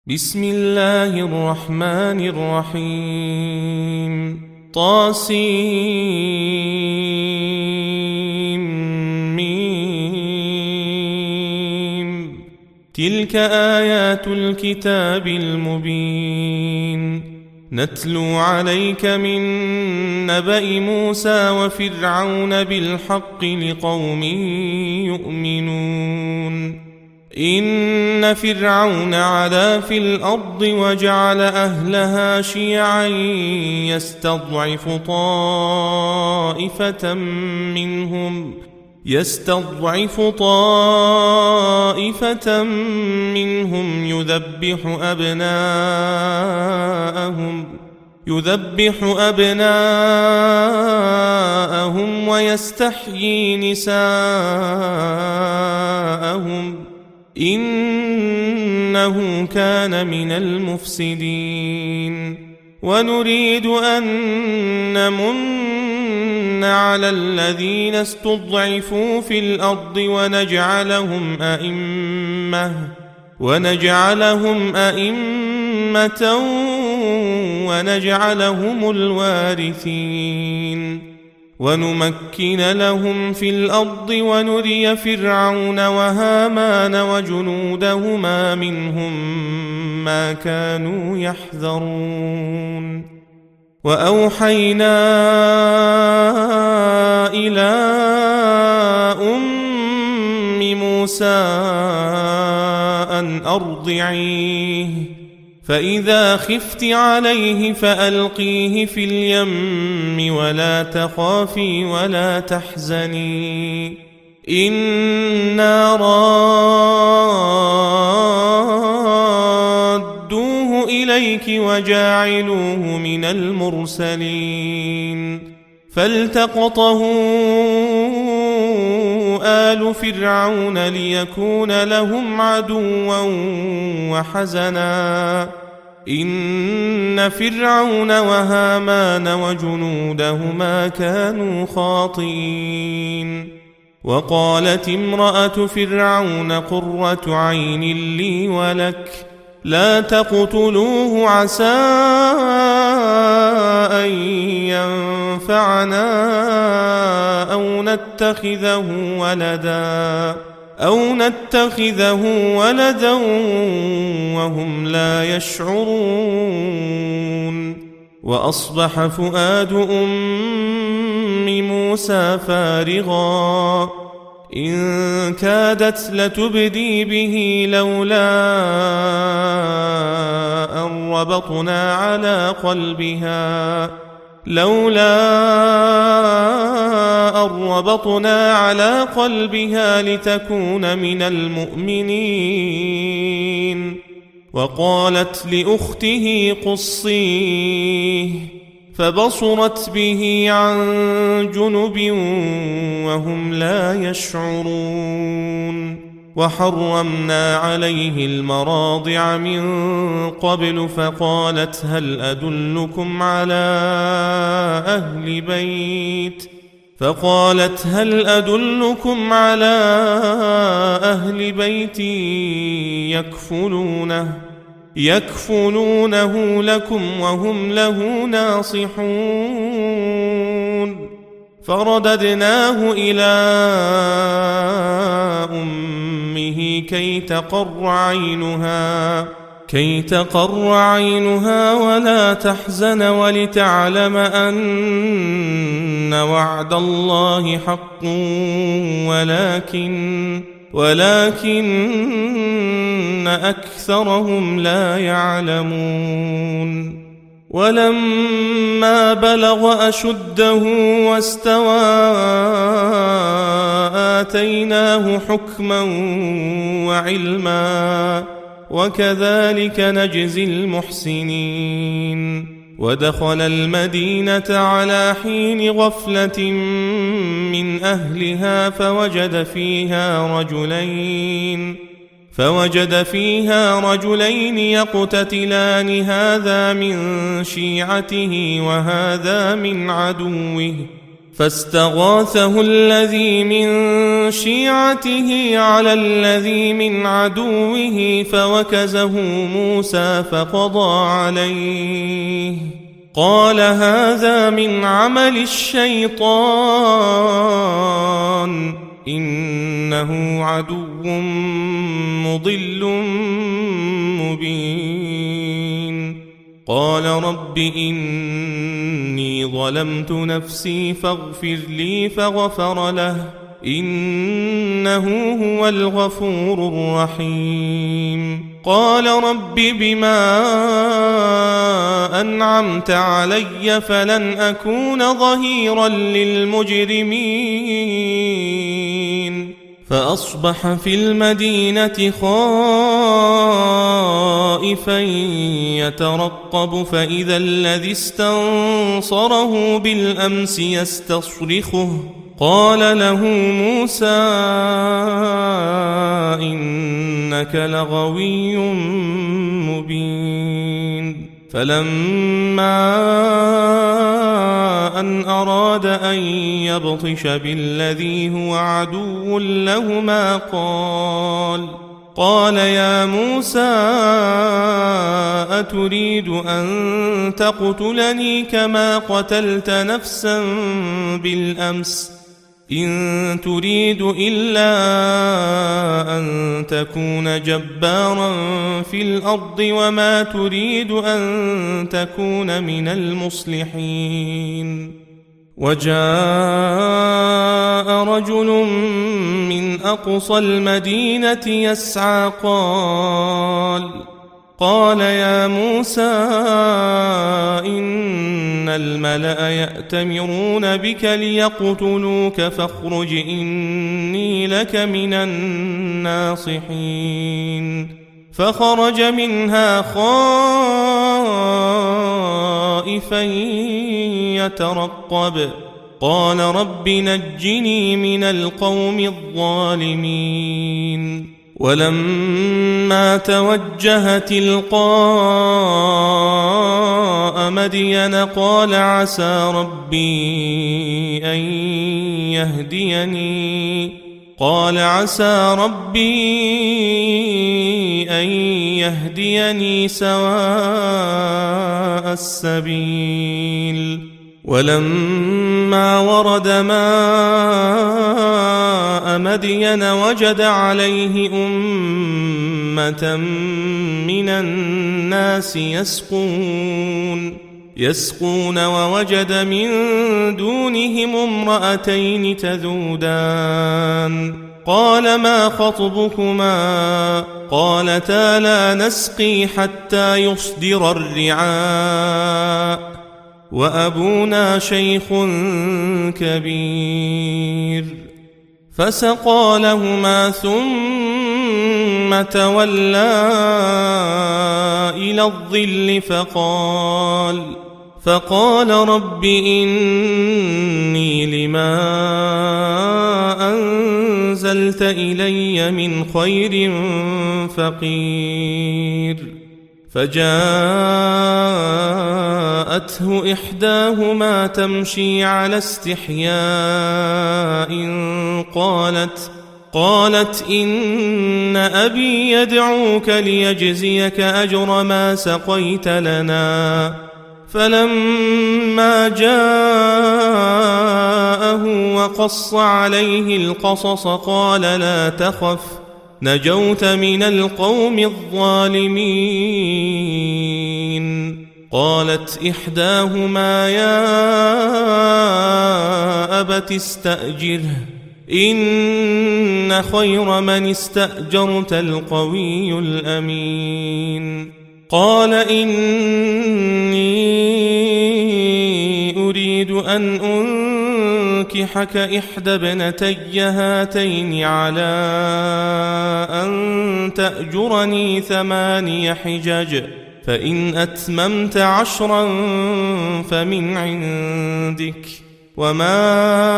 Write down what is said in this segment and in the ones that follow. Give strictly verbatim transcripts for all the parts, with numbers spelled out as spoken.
بسم الله الرحمن الرحيم طاسيم تلك آيات الكتاب المبين نتلو عليك من نبأ موسى وفرعون بالحق لقوم يؤمنون إن فرعون علا في الأرض وجعل أهلها شيعا يستضعف طائفة منهم يستضعف طائفة منهم يذبح أبناءهم يذبح أبناءهم ويستحيي نساءهم إنه كان من المفسدين ونريد أن نمن على الذين استضعفوا في الأرض ونجعلهم أئمة ونجعلهم أئمة ونجعلهم الوارثين ونمكن لهم في الأرض ونري فرعون وهامان وجنودهما منهم ما كانوا يحذرون وأوحينا إلى أم موسى أن أرضعيه فإذا خفت عليه فألقيه في اليم ولا تخافي ولا تحزني إنا رادوه إليك وجاعلوه من المرسلين فالتقطه آل فرعون ليكون لهم عدوا وحزنا إن فرعون وهامان وجنودهما كانوا خاطئين وقالت امرأة فرعون قرة عين لي ولك لا تقتلوه عسى أن ينفعنا أو نتخذه ولدا أو نتخذه ولدا وهم لا يشعرون وأصبح فؤاد أم موسى فارغا إن كادت لتبدي به لولا أن ربطنا على قلبها لولا أن ربطنا على قلبها لتكون من المؤمنين وقالت لأخته قصيه فبصرت به عن جنب وهم لا يشعرون وحرمنا عليه المراضع من قبل فقالت هل أدلكم على أهل بيت فقالت هل أدلكم على أهل بيت يكفلونه يكفلونه لكم وهم له ناصحون فرددناه إلى أمه كي تقر عينها كي تقر عينها ولا تحزن ولتعلم أن وعد الله حق ولكن ولكن أكثرهم لا يعلمون ولما بلغ أشده واستوى آتيناه حكما وعلما وكذلك نجزي المحسنين ودخل المدينة على حين غفلة من أهلها فوجد فيها رجلين فوجد فيها رجلين يقتتلان هذا من شيعته وهذا من عدوه فاستغاثه الذي من شيعته على الذي من عدوه فوكزه موسى فقضى عليه قال هذا من عمل الشيطان إنه عدو مضل مبين قال رب إني ظلمت نفسي فاغفر لي فغفر له إنه هو الغفور الرحيم قال رب بما أنعمت علي فلن أكون ظهيرا للمجرمين فأصبح في المدينة خائفا يترقب فإذا الذي استنصره بالأمس يستصرخه قال له موسى إنك لغوي مبين فلما أن أراد أن يبطش بالذي هو عدو لهما قال قال يا موسى أتريد أن تقتلني كما قتلت نفسا بالأمس إن تريد إلا أن تكون جبارا في الأرض وما تريد أن تكون من المصلحين وجاء رجل من أقصى المدينة يسعى قال قال يا موسى إن الملأ يأتمرون بك ليقتلوك فاخرج إني لك من الناصحين فخرج منها خائفا يترقب قال رب نجني من القوم الظالمين ولما توجه تلقاء مدين قال عسى ربي أن يهديني قال عسى ربي أن يهديني سواء السبيل ولما ورد ماء مدين وجد عليه أمة من الناس يسقون يسقون ووجد من دونهم امرأتين تذودان قال ما خطبكما قالتا لا نسقي حتى يصدر الرعاء وأبونا شيخ كبير فسقى لهما ثم تولى إلى الظل فقال فقال رب إني لما أنزلت إلي من خير فقير فجاءته إحداهما تمشي على استحياء قالت قالت إن أبي يدعوك ليجزيك أجر ما سقيت لنا فلما جاءه وقص عليه القصص قال لا تخف نجوت من القوم الظالمين قالت إحداهما يا أبت استأجره إن خير من استأجرت القوي الأمين قال إني أريد أن أنكحك إحدى ابنتي هاتين على أن تأجرني ثماني حجج فإن أتممت عشرا فمن عندك وما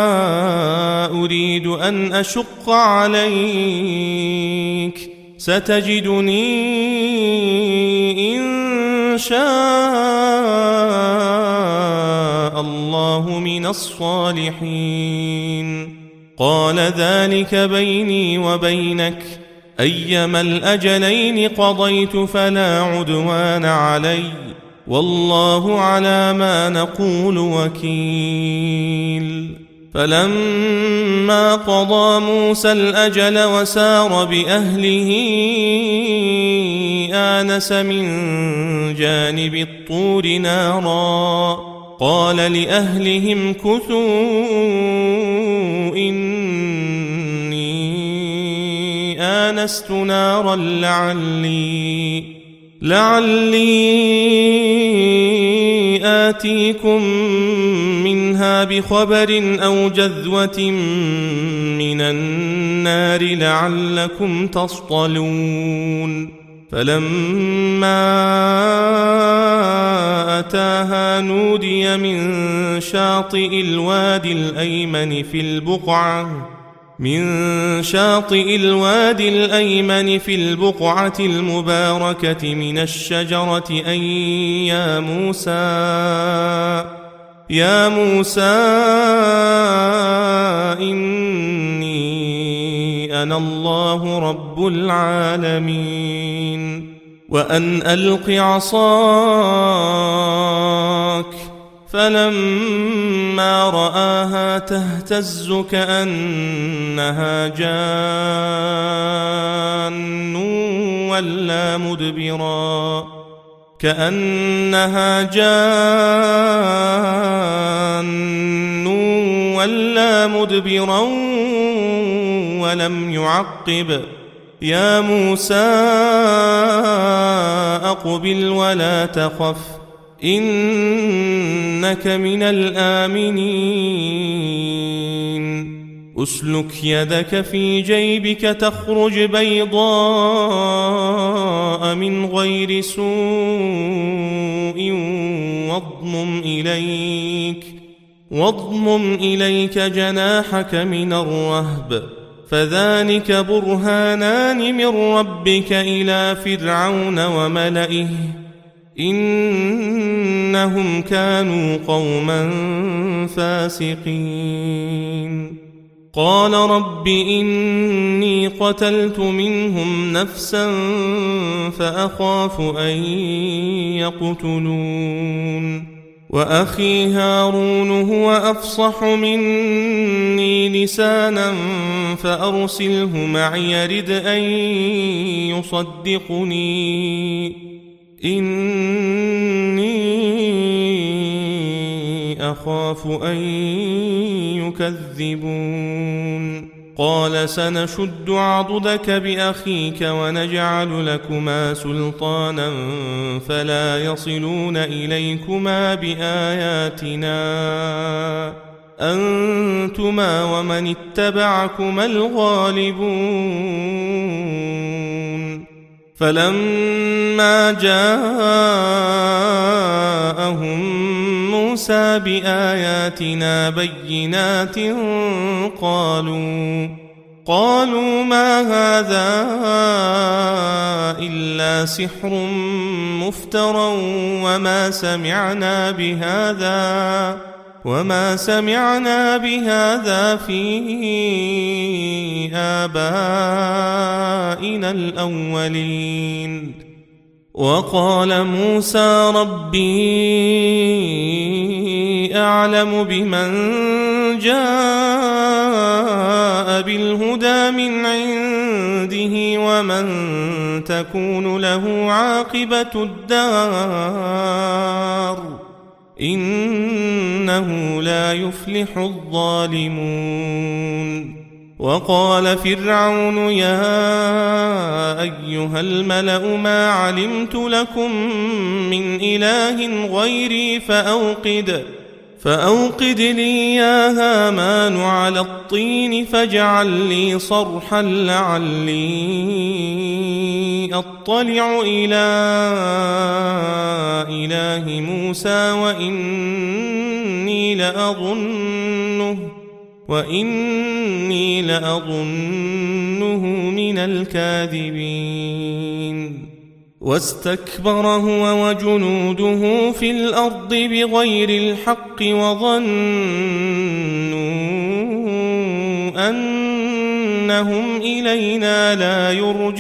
أريد أن أشق عليك ستجدني إن شاء الله من الصالحين. قال ذلك بيني وبينك، أيما الأجلين قضيت فلا عدوان علي، والله على ما نقول وكيل. فلما قضى موسى الأجل وسار بأهله آنس من جانب الطور نارا، قال لأهلهم كثوا إني آنست نارا لعلي لعلي آتيكم منها بخبر أو جذوة من النار لعلكم تصطلون. فلما أتاها نودي من شاطئ الوادي الأيمن في البقعة من شاطئ الوادي الأيمن في البقعة المباركة من الشجرة أن يا موسى يا موسى إني أنا الله رب العالمين، وأن ألق عصاك. فلما رآها تهتز كأنها جان ولا مدبرا كأنها جان ولا مدبرا ولم يعقب. يا موسى أقبل ولا تخف إنك من الآمنين. أسلك يدك في جيبك تخرج بيضاء من غير سوء واضمم إليك واضمم إليك جناحك من الرهب، فذلك برهانان من ربك إلى فرعون وملئه إنهم كانوا قوما فاسقين. قال رب إني قتلت منهم نفسا فأخاف أن يقتلون، وأخي هارون هو أفصح مني لسانا فأرسله معي يرد أن يصدقني إني أخاف أن يكذبون. قال سنشد عضدك بأخيك ونجعل لكما سلطانا فلا يصلون إليكما بآياتنا أنتما ومن اتبعكما الغالبون. فلما جاءهم موسى بآياتنا بينات قالوا قالوا ما هذا إلا سحر مفترى وما سمعنا بهذا وما سمعنا بهذا في آبائنا الأولين. وقال موسى ربي أعلم بمن جاء بالهدى من عنده ومن تكون له عاقبة الدار إنه لا يفلح الظالمون. وقال فرعون يا أيها الملأ ما علمت لكم من إله غيري فأوقد فأوقد لي يا هامان على الطين فاجعل لي صرحا لعلي أطلع إلى إله موسى وإني لأظنه وإني لأظنه من الكاذبين. واستكبر هو وجنوده في الأرض بغير الحق وظنوا أنهم إلينا لا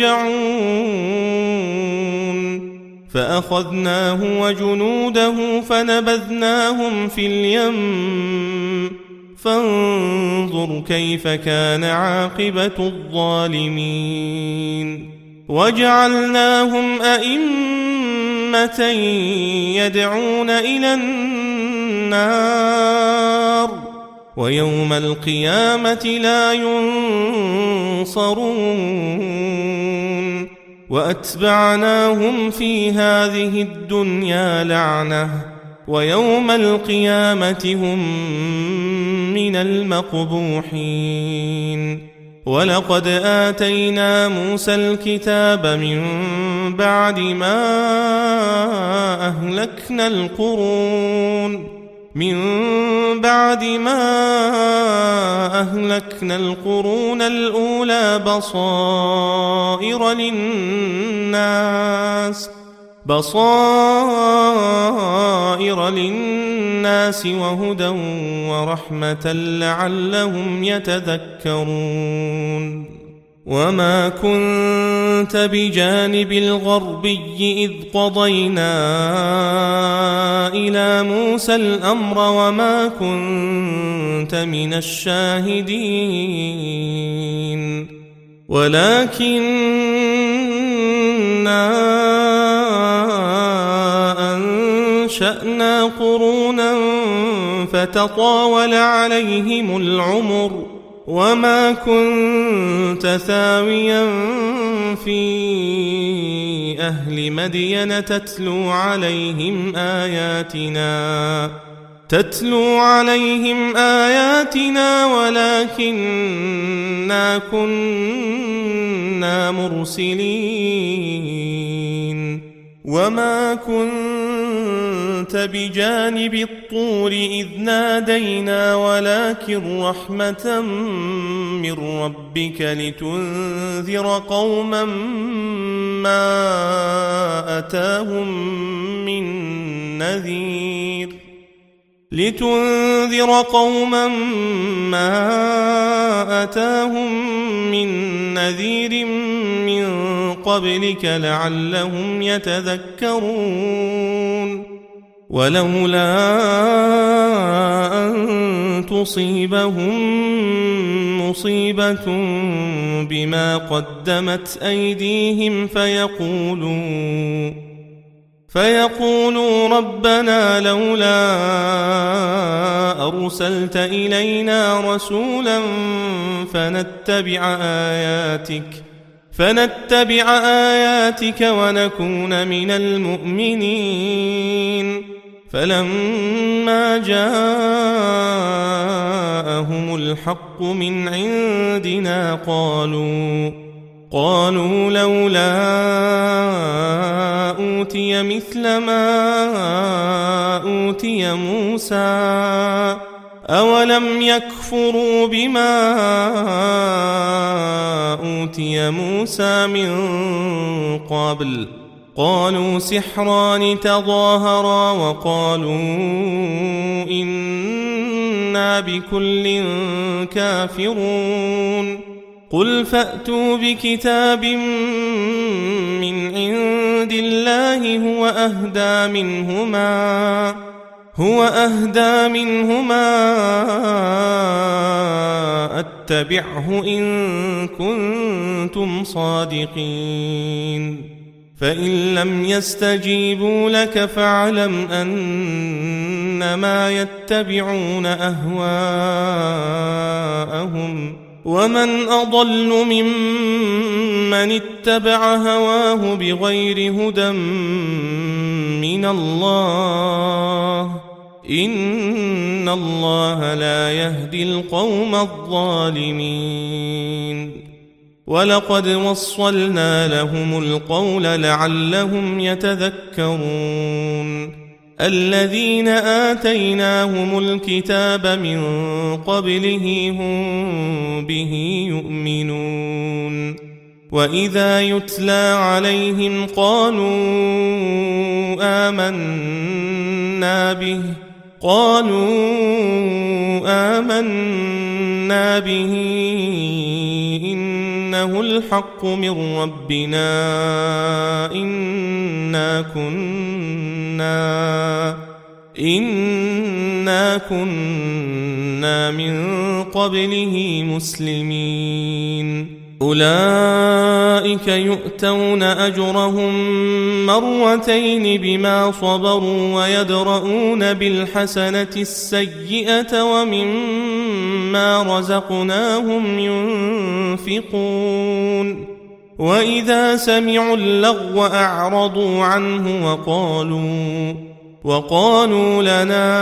يرجعون فأخذناه وجنوده فنبذناهم في اليم فانظر كيف كان عاقبة الظالمين وجعلناهم أئمة يدعون إلى النار ويوم القيامة لا ينصرون وأتبعناهم في هذه الدنيا لعنة ويوم القيامة هم من المقبوحين ولقد آتينا موسى الكتاب من بعد ما أهلكنا القرون من بعد ما أهلكنا القرون الأولى بصائر للناس بصائر للناس وهدى ورحمة لعلهم يتذكرون وما كنت بجانب الغربي إذ قضينا إلى موسى الأمر وما كنت من الشاهدين ولكننا أنشأنا قرونا فتطاول عليهم العمر وما كنت ثاويا في أهل مدين تتلو عليهم آياتنا تتلو عليهم آياتنا ولكننا كنا مرسلين وما كنت بجانب الطور إذ نادينا ولكن رحمة من ربك لتنذر قوما ما أتاهم من نذير لتنذر قوما ما أتاهم من نذير من قبلك لعلهم يتذكرون ولولا أن تصيبهم مصيبة بما قدمت أيديهم فيقولوا فيقولوا ربنا لولا أرسلت إلينا رسولا فنتبع آياتك فنتبع آياتك ونكون من المؤمنين فلما جاءهم الحق من عندنا قالوا قالوا لولا أوتي مثل ما أوتي موسى أولم يكفروا بما أوتي موسى من قبل قالوا سحران تظاهرا وقالوا إنا بكل كافرون قل فأتوا بكتاب من عند الله هو أهدى منهما هو أهدى منهما أتبعه إن كنتم صادقين فإن لم يستجيبوا لك فاعلم أنما يتبعون أهواءهم ومن أضل ممن اتبع هواه بغير هدى من الله إن الله لا يهدي القوم الظالمين ولقد وصلنا لهم القول لعلهم يتذكرون الذين آتيناهم الكتاب من قبله هم به يؤمنون وإذا يتلى عليهم قالوا آمنا به قالوا آمنا به إنه الحق من ربنا إنا كنا إنا كنا من قبله مسلمين أولئك يؤتون أجرهم مرتين بما صبروا ويدرؤون بالحسنة السيئة ومما رزقناهم ينفقون وإذا سمعوا اللغو أعرضوا عنه وقالوا وقالوا لنا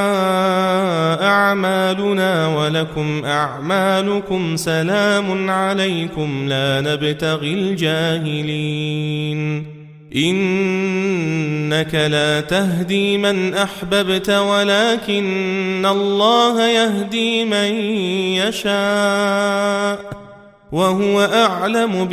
أعمالنا ولكم أعمالكم سلام عليكم لا نبتغي الجاهلين إنك لا تهدي من أحببت ولكن الله يهدي من يشاء وهو أعلم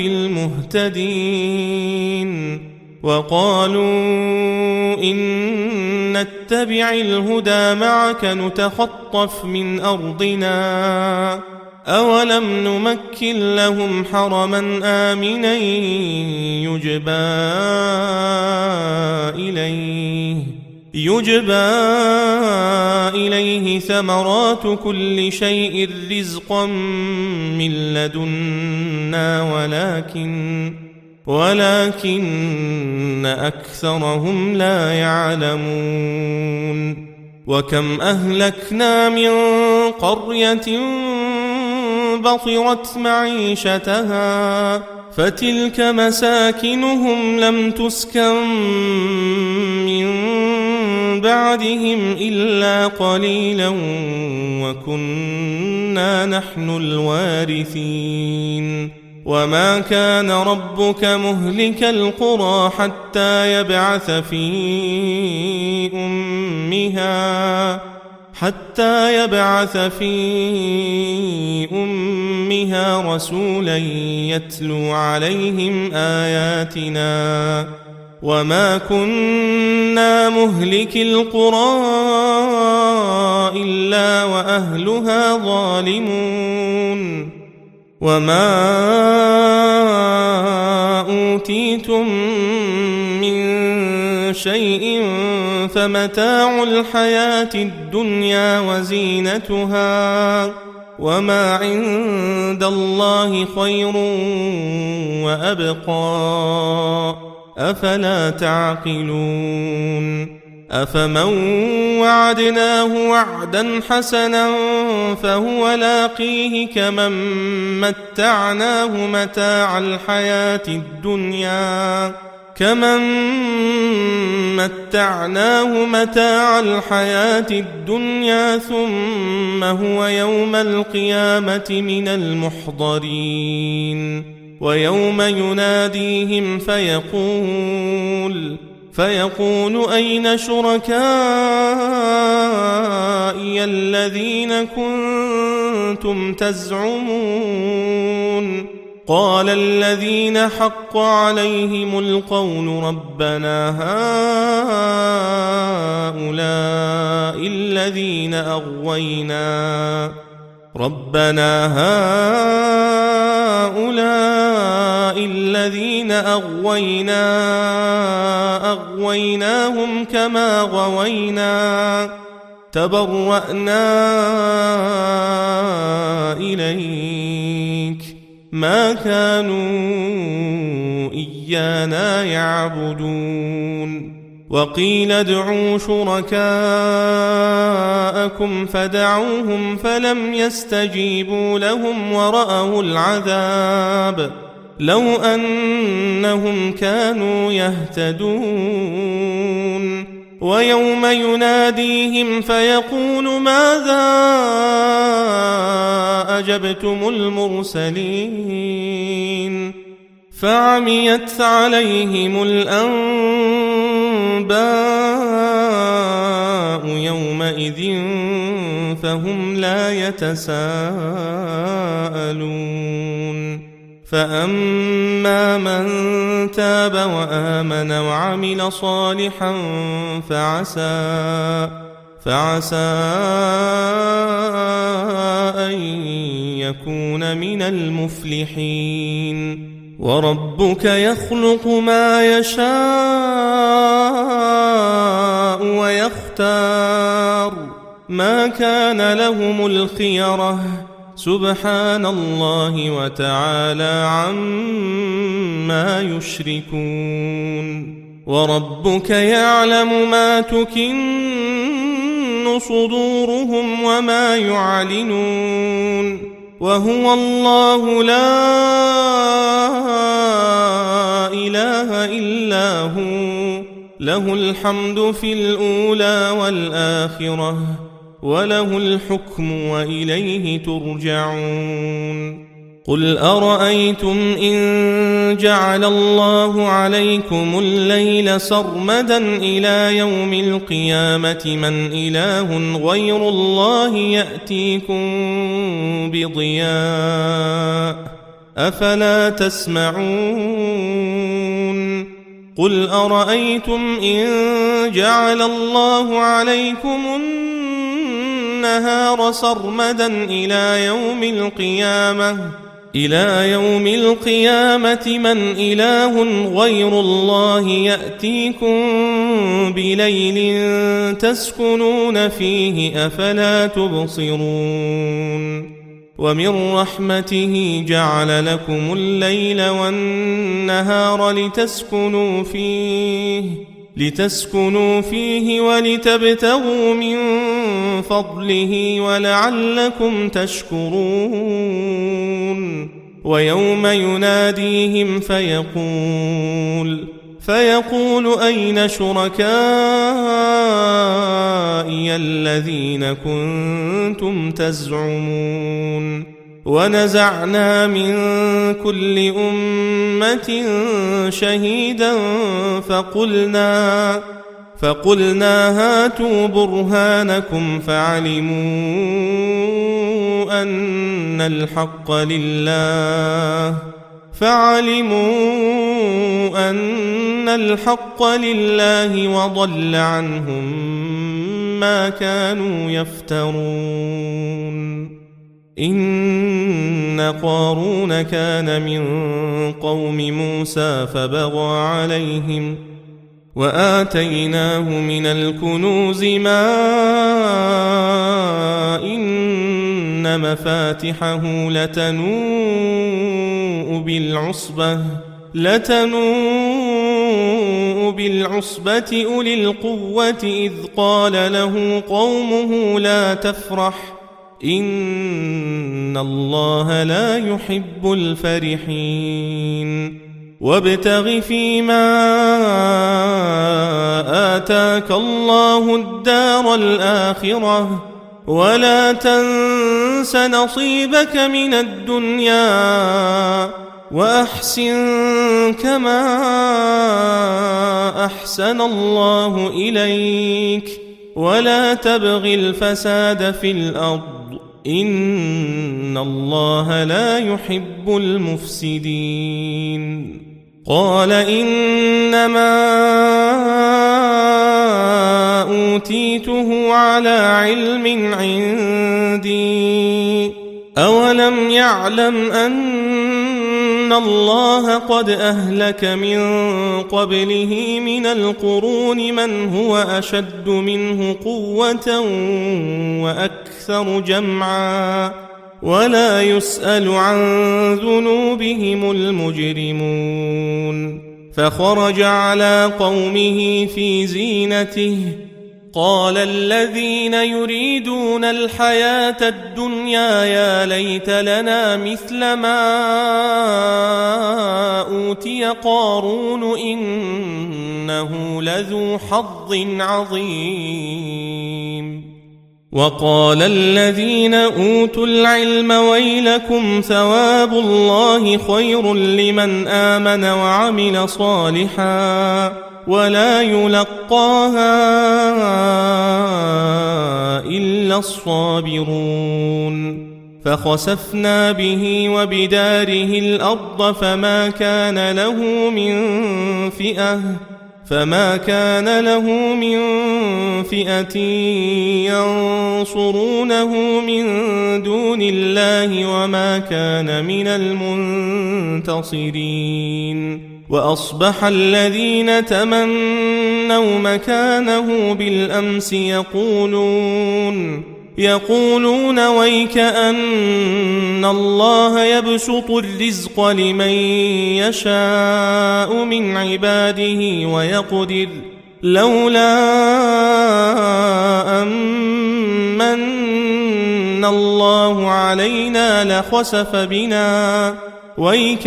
بالمهتدين وقالوا إن نتبع الهدى معك نتخطف من أرضنا أولم نمكن لهم حرما آمنا يجبى إليه يجبى إليه ثمرات كل شيء رزقا من لدنا ولكن ولكن أكثرهم لا يعلمون وكم أهلكنا من قرية بطرت معيشتها فتلك مساكنهم لم تسكن من بعدهم إلا قليلا وكنا نحن الوارثين وما كان ربك مهلك القرى حتى يبعث في أمها حتى يبعث في أمها رسولا يتلو عليهم آياتنا وما كنا مهلك القرى إلا وأهلها ظالمون وما أوتيتم من شيء فمتاع الحياة الدنيا وزينتها وما عند الله خير وأبقى أفلا تعقلون أفمن وعدناه وعدا حسنا فهو لاقيه كمن متعناه متاع الحياة الدنيا كمن متعناه متاع الحياة الدنيا ثم هو يوم القيامة من المحضرين ويوم يناديهم فيقول فيقول أين شركائي الذين كنتم تزعمون قال الذين حق عليهم القول ربنا هؤلاء الذين أغوينا ربنا هؤلاء الذين أغوينا أغويناهم كما غوينا تبرأنا إليك ما كانوا إيانا يعبدون وقيل ادعوا شركاءكم فدعوهم فلم يستجيبوا لهم ورأوا العذاب لو أنهم كانوا يهتدون ويوم يناديهم فيقول ماذا أجبتم المرسلين فعميت عليهم الأنباء يومئذ فهم لا يتساءلون فأما من تاب وآمن وعمل صالحا فعسى فعسى أن يكون من المفلحين وربك يخلق ما يشاء ويختار ما كان لهم الخيرة سبحان الله وتعالى عما يشركون وربك يعلم ما تكن صدورهم وما يعلنون وهو الله لا إله إلا هو له الحمد في الأولى والآخرة وله الحكم وإليه ترجعون قل أرأيتم إن جعل الله عليكم الليل سرمدا إلى يوم القيامة من إله غير الله يأتيكم بضياء أفلا تسمعون قل أرأيتم إن جعل الله عليكم النهار سرمدا إلى يوم القيامة إلى يوم القيامة من إله غير الله يأتيكم بليل تسكنون فيه أفلا تبصرون ومن رحمته جعل لكم الليل والنهار لتسكنوا فيه لتسكنوا فيه ولتبتغوا من فضله ولعلكم تشكرون ويوم يناديهم فيقول فيقول أين شركائي الذين كنتم تزعمون ونزعنا من كل أمة شهيدا فقلنا فقلنا هاتوا برهانكم فعلموا أن الحق لله فعلموا أن الحق لله وضل عنهم ما كانوا يفترون إن قارون كان من قوم موسى فبغى عليهم وآتيناه من الكنوز ما إن مفاتحه لتنوء بالعصبة لتنوء بالعصبة أولي القوة إذ قال له قومه لا تفرح إن الله لا يحب الفرحين وابتغ فيما آتاك الله الدار الآخرة ولا تنس نصيبك من الدنيا وأحسن كما أحسن الله إليك ولا تبغ الفساد في الأرض إن الله لا يحب المفسدين قال إنما أوتيته على علم عندي أولم يعلم أن الله قد أهلك من قبله من القرون من هو أشد منه قوة وأكثر جمعا ولا يسأل عن ذنوبهم المجرمون فخرج على قومه في زينته قال الذين يريدون الحياة الدنيا يا ليت لنا مثل ما أوتي قارون إنه لذو حظ عظيم وقال الذين أوتوا العلم ويلكم ثواب الله خير لمن آمن وعمل صالحا ولا يلقاها إلا الصابرون فخسفنا به وبداره الأرض فما كان له من فئة فما كان له من فئة ينصرونه من دون الله وما كان من المنتصرين. وأصبح الذين تمنوا مكانه بالأمس يقولون يقولون ويك أن الله يبسط الرزق لمن يشاء من عباده ويقدر لولا أمن الله علينا لخسف بنا ويك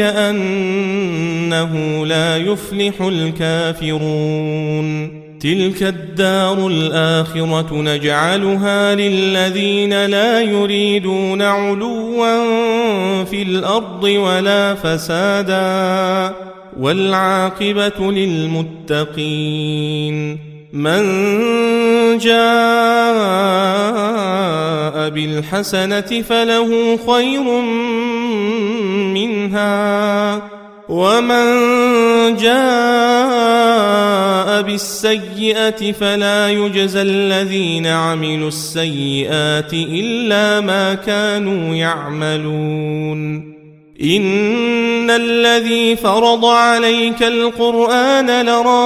أنه لا يفلح الكافرون. تلك الدار الآخرة نجعلها للذين لا يريدون علوا في الأرض ولا فسادا والعاقبة للمتقين. من جاء بالحسنة فله خير منها ومن جاء بالسيئة فلا يجزى الذين عملوا السيئات إلا ما كانوا يعملون. إن الذي فرض عليك القرآن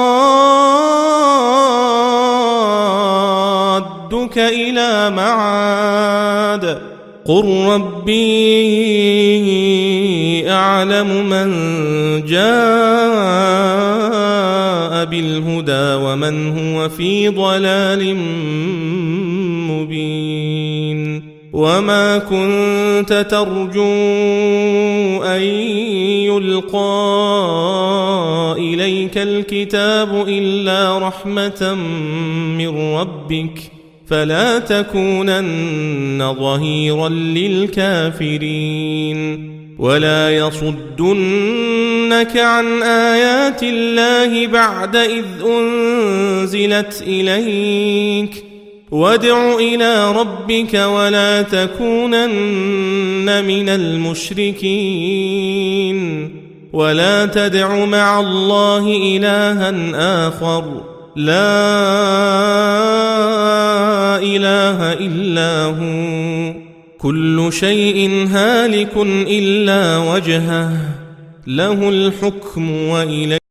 لرادك إلى معاد قل ربي أعلم من جاء بالهدى ومن هو في ضلال مبين. وما كنت ترجو أن يلقى إليك الكتاب إلا رحمة من ربك فلا تكونن ظهيرا للكافرين. ولا يصدنك عن آيات الله بعد إذ أنزلت إليك وادع إلى ربك ولا تكونن من المشركين. ولا تدع مع الله إلها آخر لا إله إلا هو كل شيء هالك إلا وجهه له الحكم وإليه